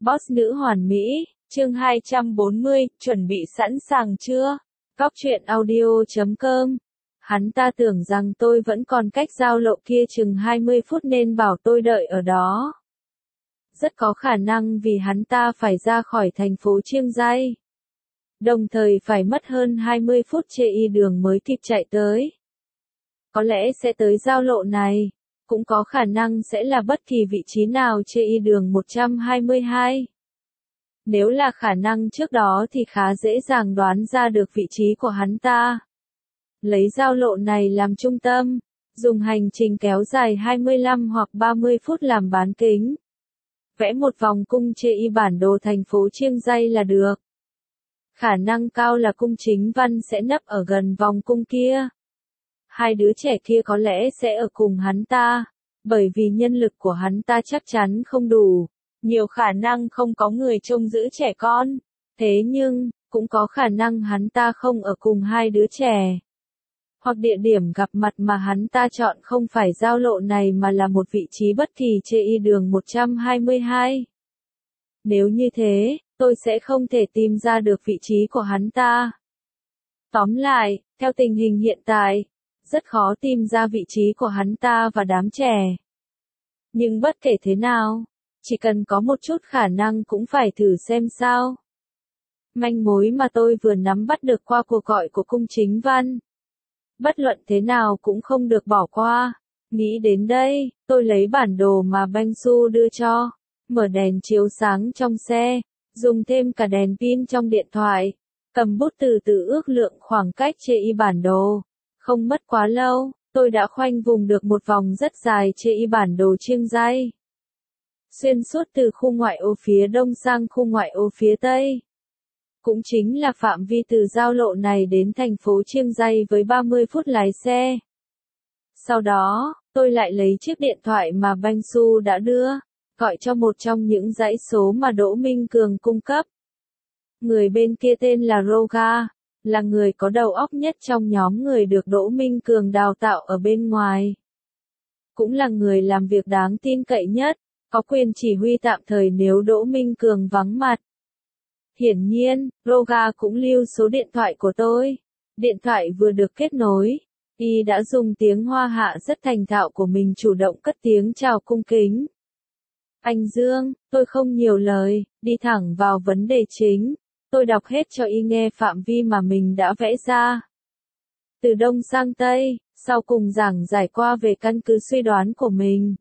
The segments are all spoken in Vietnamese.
Boss nữ hoàn mỹ, chương 240, chuẩn bị sẵn sàng chưa? Góc truyện audio.com. Hắn ta tưởng rằng tôi vẫn còn cách giao lộ kia chừng 20 phút nên bảo tôi đợi ở đó. Rất có khả năng vì hắn ta phải ra khỏi thành phố Chiêng Rai. Đồng thời phải mất hơn 20 phút chê y đường mới kịp chạy tới. Có lẽ sẽ tới giao lộ này. Cũng có khả năng sẽ là bất kỳ vị trí nào trên y đường 122. Nếu là khả năng trước đó thì khá dễ dàng đoán ra được vị trí của hắn ta. Lấy giao lộ này làm trung tâm, dùng hành trình kéo dài 25 hoặc 30 phút làm bán kính. Vẽ một vòng cung trên y bản đồ thành phố Chiêng Rai là được. Khả năng cao là cung chính văn sẽ nấp ở gần vòng cung kia. Hai đứa trẻ kia có lẽ sẽ ở cùng hắn ta, bởi vì nhân lực của hắn ta chắc chắn không đủ, nhiều khả năng không có người trông giữ trẻ con, thế nhưng, cũng có khả năng hắn ta không ở cùng hai đứa trẻ. Hoặc địa điểm gặp mặt mà hắn ta chọn không phải giao lộ này mà là một vị trí bất kỳ trên y đường 122. Nếu như thế, tôi sẽ không thể tìm ra được vị trí của hắn ta. Tóm lại, theo tình hình hiện tại, rất khó tìm ra vị trí của hắn ta và đám trẻ. Nhưng bất kể thế nào, chỉ cần có một chút khả năng cũng phải thử xem sao. Manh mối mà tôi vừa nắm bắt được qua cuộc gọi của cung chính văn. Bất luận thế nào cũng không được bỏ qua. Nghĩ đến đây, tôi lấy bản đồ mà Banh Su đưa cho, mở đèn chiếu sáng trong xe, dùng thêm cả đèn pin trong điện thoại, cầm bút từ từ ước lượng khoảng cách trên y bản đồ. Không mất quá lâu, tôi đã khoanh vùng được một vòng rất dài trên y bản đồ Chiêng Rai. Xuyên suốt từ khu ngoại ô phía đông sang khu ngoại ô phía tây. Cũng chính là phạm vi từ giao lộ này đến thành phố Chiêng Rai với 30 phút lái xe. Sau đó, tôi lại lấy chiếc điện thoại mà Banh Su đã đưa, gọi cho một trong những dãy số mà Đỗ Minh Cường cung cấp. Người bên kia tên là Roga, là người có đầu óc nhất trong nhóm người được Đỗ Minh Cường đào tạo ở bên ngoài. Cũng là người làm việc đáng tin cậy nhất, có quyền chỉ huy tạm thời nếu Đỗ Minh Cường vắng mặt. Hiển nhiên, Roga cũng lưu số điện thoại của tôi. Điện thoại vừa được kết nối, y đã dùng tiếng Hoa Hạ rất thành thạo của mình chủ động cất tiếng chào cung kính. Anh Dương, tôi không nhiều lời, đi thẳng vào vấn đề chính. Tôi đọc hết cho y nghe phạm vi mà mình đã vẽ ra. Từ đông sang tây, sau cùng giảng giải qua về căn cứ suy đoán của mình.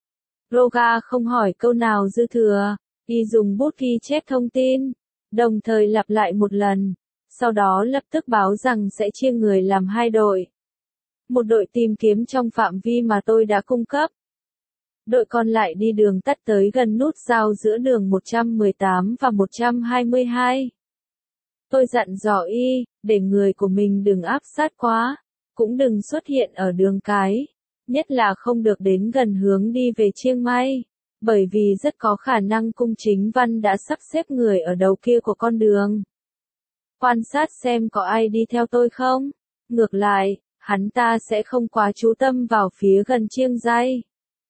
Roga không hỏi câu nào dư thừa, y dùng bút ghi chép thông tin, đồng thời lặp lại một lần, sau đó lập tức báo rằng sẽ chia người làm hai đội. Một đội tìm kiếm trong phạm vi mà tôi đã cung cấp. Đội còn lại đi đường tắt tới gần nút giao giữa đường 118 và 122. Tôi dặn dò y, để người của mình đừng áp sát quá, cũng đừng xuất hiện ở đường cái, nhất là không được đến gần hướng đi về Chiêng Mai, bởi vì rất có khả năng cung chính văn đã sắp xếp người ở đầu kia của con đường. Quan sát xem có ai đi theo tôi không, ngược lại, hắn ta sẽ không quá chú tâm vào phía gần Chiêng Rai.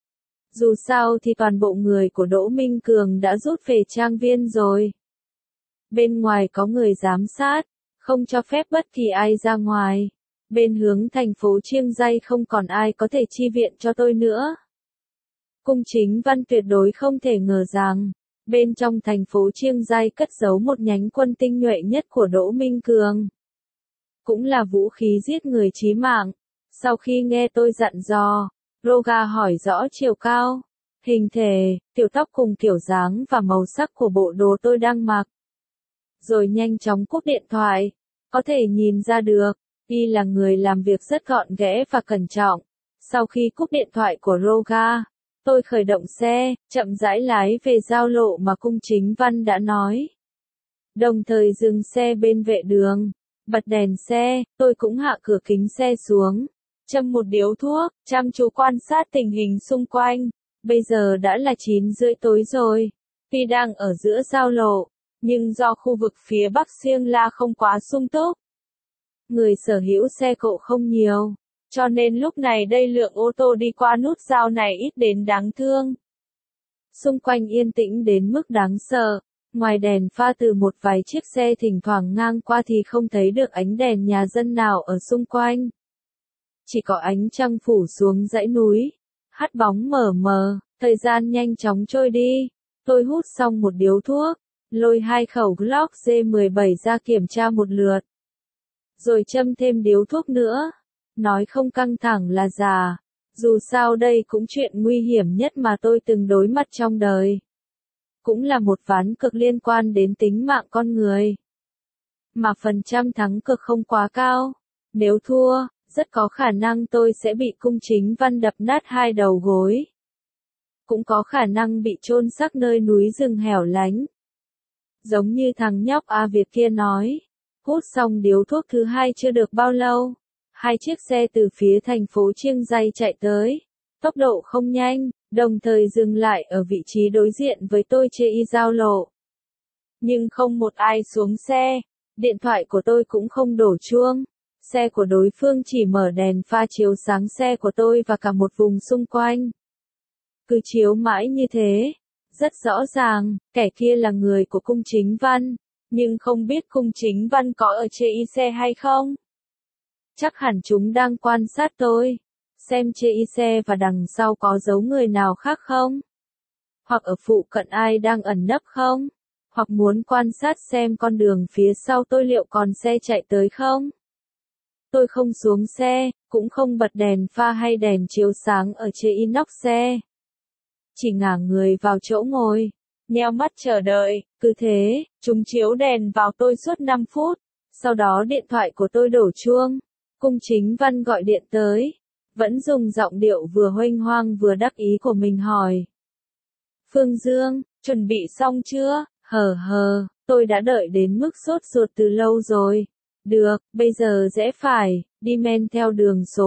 Dù sao thì toàn bộ người của Đỗ Minh Cường đã rút về trang viên rồi. Bên ngoài có người giám sát, không cho phép bất kỳ ai ra ngoài. Bên hướng thành phố Chiêng Rai không còn ai có thể chi viện cho tôi nữa. Cung chính văn tuyệt đối không thể ngờ rằng, bên trong thành phố Chiêng Rai cất giấu một nhánh quân tinh nhuệ nhất của Đỗ Minh Cường. Cũng là vũ khí giết người chí mạng. Sau khi nghe tôi dặn dò, Roga hỏi rõ chiều cao, hình thể, kiểu tóc cùng kiểu dáng và màu sắc của bộ đồ tôi đang mặc. Rồi nhanh chóng cúp điện thoại. Có thể nhìn ra được, y là người làm việc rất gọn ghẽ và cẩn trọng. Sau khi cúp điện thoại của Roga, tôi khởi động xe, chậm rãi lái về giao lộ mà cung chính văn đã nói. Đồng thời dừng xe bên vệ đường, bật đèn xe, tôi cũng hạ cửa kính xe xuống, châm một điếu thuốc, chăm chú quan sát tình hình xung quanh. Bây giờ đã là 9:30 tối rồi, tuy đang ở giữa giao lộ, nhưng do khu vực phía Bắc Siêng La không quá sung túc, người sở hữu xe cộ không nhiều, cho nên lúc này đây lượng ô tô đi qua nút giao này ít đến đáng thương. Xung quanh yên tĩnh đến mức đáng sợ. Ngoài đèn pha từ một vài chiếc xe thỉnh thoảng ngang qua thì không thấy được ánh đèn nhà dân nào ở xung quanh. Chỉ có ánh trăng phủ xuống dãy núi. Hắt bóng mờ mờ, thời gian nhanh chóng trôi đi. Tôi hút xong một điếu thuốc, lôi 2 khẩu Glock G17 ra kiểm tra một lượt. Rồi châm thêm điếu thuốc nữa. Nói không căng thẳng là già. Dù sao đây cũng chuyện nguy hiểm nhất mà tôi từng đối mặt trong đời. Cũng là một ván cược liên quan đến tính mạng con người. Mà phần trăm thắng cược không quá cao. Nếu thua, rất có khả năng tôi sẽ bị cung chính văn đập nát 2 đầu gối. Cũng có khả năng bị chôn xác nơi núi rừng hẻo lánh. Giống như thằng nhóc A Việt kia nói. Hút xong điếu thuốc thứ 2 chưa được bao lâu. 2 chiếc xe từ phía thành phố Chiêng Ray chạy tới. Tốc độ không nhanh, đồng thời dừng lại ở vị trí đối diện với tôi trên giao lộ. Nhưng không một ai xuống xe. Điện thoại của tôi cũng không đổ chuông. Xe của đối phương chỉ mở đèn pha chiếu sáng xe của tôi và cả một vùng xung quanh. Cứ chiếu mãi như thế. Rất rõ ràng, kẻ kia là người của cung chính văn. Nhưng không biết cung chính văn có ở trên xe hay không. Chắc hẳn chúng đang quan sát tôi. Xem trên xe và đằng sau có dấu người nào khác không. Hoặc ở phụ cận ai đang ẩn nấp không. Hoặc muốn quan sát xem con đường phía sau tôi liệu còn xe chạy tới không. Tôi không xuống xe, cũng không bật đèn pha hay đèn chiếu sáng ở trên inox xe. Chỉ ngả người vào chỗ ngồi, nheo mắt chờ đợi, cứ thế, chúng chiếu đèn vào tôi suốt 5 phút. Sau đó điện thoại của tôi đổ chuông. Cung chính văn gọi điện tới. Vẫn dùng giọng điệu vừa huênh hoang vừa đắc ý của mình hỏi. Phương Dương, chuẩn bị xong chưa? Hờ, tôi đã đợi đến mức sốt ruột từ lâu rồi. Được, bây giờ rẽ phải, đi men theo đường số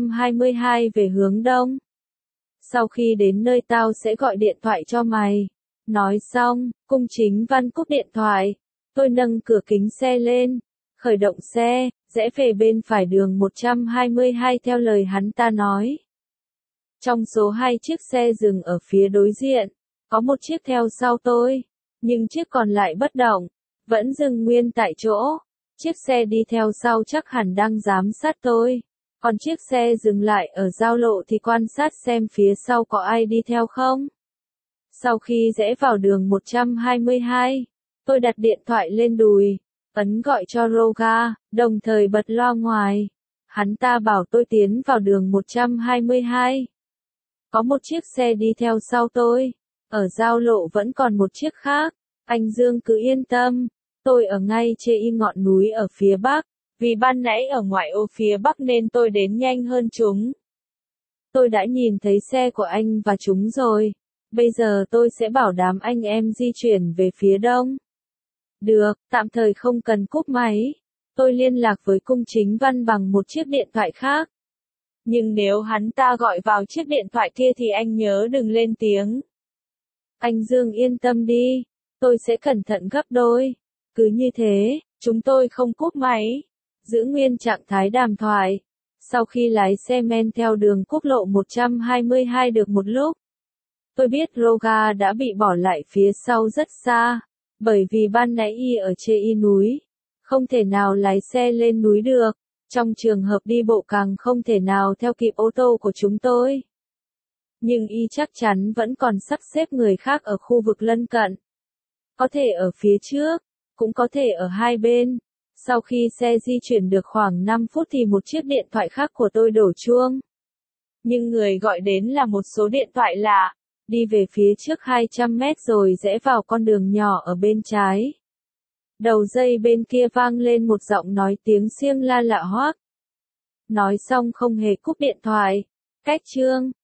122 về hướng đông. Sau khi đến nơi tao sẽ gọi điện thoại cho mày. Nói xong, cung chính văn cúp điện thoại. Tôi nâng cửa kính xe lên, khởi động xe, rẽ về bên phải đường 122 theo lời hắn ta nói. Trong số 2 chiếc xe dừng ở phía đối diện, có một chiếc theo sau tôi, nhưng chiếc còn lại bất động, vẫn dừng nguyên tại chỗ. Chiếc xe đi theo sau chắc hẳn đang giám sát tôi, còn chiếc xe dừng lại ở giao lộ thì quan sát xem phía sau có ai đi theo không. Sau khi rẽ vào đường 122, tôi đặt điện thoại lên đùi, ấn gọi cho Roga, đồng thời bật loa ngoài. Hắn ta bảo tôi tiến vào đường 122. Có một chiếc xe đi theo sau tôi. Ở giao lộ vẫn còn một chiếc khác. Anh Dương cứ yên tâm. Tôi ở ngay trên ngọn núi ở phía bắc. Vì ban nãy ở ngoại ô phía bắc nên tôi đến nhanh hơn chúng. Tôi đã nhìn thấy xe của anh và chúng rồi. Bây giờ tôi sẽ bảo đám anh em di chuyển về phía đông. Được, tạm thời không cần cúp máy. Tôi liên lạc với cung chính văn bằng một chiếc điện thoại khác. Nhưng nếu hắn ta gọi vào chiếc điện thoại kia thì anh nhớ đừng lên tiếng. Anh Dương yên tâm đi, tôi sẽ cẩn thận gấp đôi. Cứ như thế, chúng tôi không cúp máy. Giữ nguyên trạng thái đàm thoại. Sau khi lái xe men theo đường quốc lộ 122 được một lúc, tôi biết Roga đã bị bỏ lại phía sau rất xa. Bởi vì ban nãy y ở trên núi, không thể nào lái xe lên núi được, trong trường hợp đi bộ càng không thể nào theo kịp ô tô của chúng tôi. Nhưng y chắc chắn vẫn còn sắp xếp người khác ở khu vực lân cận. Có thể ở phía trước, cũng có thể ở hai bên. Sau khi xe di chuyển được khoảng 5 phút thì một chiếc điện thoại khác của tôi đổ chuông. Nhưng người gọi đến là một số điện thoại lạ. Đi về phía trước 200 mét rồi rẽ vào con đường nhỏ ở bên trái. Đầu dây bên kia vang lên một giọng nói tiếng xiêng la lạ hoắc. Nói xong không hề cúp điện thoại. Cách Trương,